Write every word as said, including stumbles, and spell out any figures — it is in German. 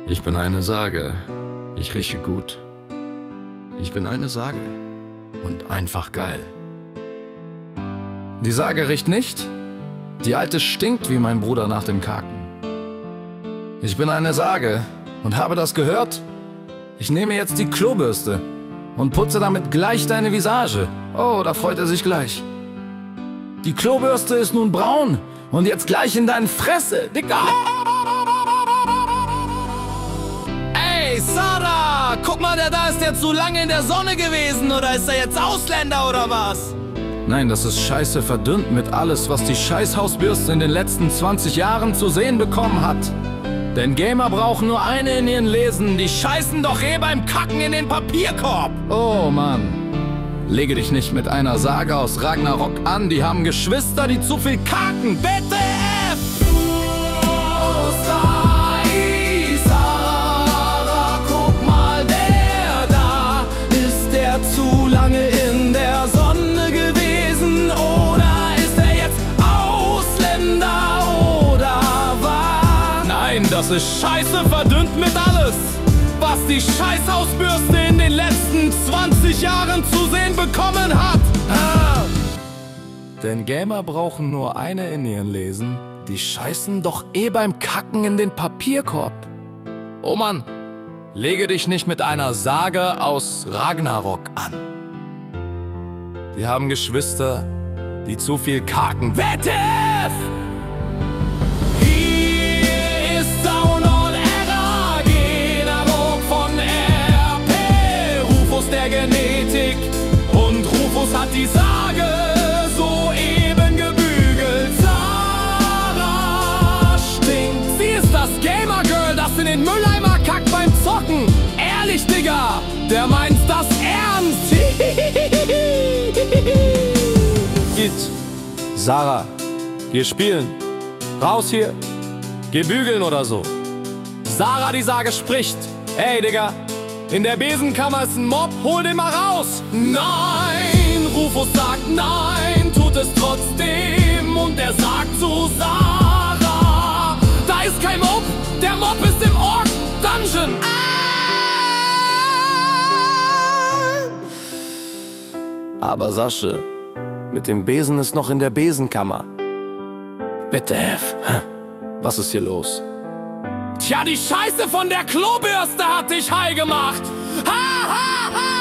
Ich bin eine Sage. Ich rieche gut. Ich bin eine Sage. Und einfach geil. Die Sage riecht nicht. Die alte stinkt wie mein Bruder nach dem Kaken. Ich bin eine Sage und habe das gehört. Ich nehme jetzt die Klobürste und putze damit gleich deine Visage. Oh, da freut er sich gleich. Die Klobürste ist nun braun und jetzt gleich in deine Fresse, Digga. Ey, Sarah, guck mal, der da ist jetzt so lange in der Sonne gewesen, oder ist er jetzt Ausländer oder was? Nein, das ist scheiße verdünnt mit alles, was die Scheißhausbürste in den letzten zwanzig Jahren zu sehen bekommen hat. Denn Gamer brauchen nur eine in ihren Lesen, die scheißen doch eh beim Kacken in den Papierkorb. Oh Mann. Lege dich nicht mit einer Sage aus Ragnarok an, die haben Geschwister, die zu viel kacken. B T F! Oh, sei, Sarah, guck mal, der da, ist der zu lange in der Sonne gewesen, oder ist er jetzt Ausländer, oder was? Nein, das ist scheiße verdünnt mit alles, was die Scheißhausbürste in den letzten zwanzig Jahren zu sehen bekommen hat. Ah. Denn Gamer brauchen nur eine in ihren Lesen, die scheißen doch eh beim Kacken in den Papierkorb. Oh Mann, lege dich nicht mit einer Sage aus Ragnarok an. Die haben Geschwister, die zu viel kaken. W T F! Genetik und Rufus hat die Sage soeben gebügelt. Sarah stinkt. Sie ist das Gamer-Girl, das in den Mülleimer kackt beim Zocken. Ehrlich, Digga, der meint das ernst. Geht. Sarah, geh spielen. Raus hier. Geh bügeln oder so. Sarah, die Sage spricht. Ey, Digga. In der Besenkammer ist ein Mob, hol den mal raus! Nein! Rufus sagt nein, tut es trotzdem. Und er sagt zu Sarah, da ist kein Mob, der Mob ist im Ork-Dungeon! Ah! Aber Sasche, mit dem Besen ist noch in der Besenkammer. Bitte, was ist hier los? Tja, die Scheiße von der Klobürste hat dich high gemacht. Ha, ha, ha!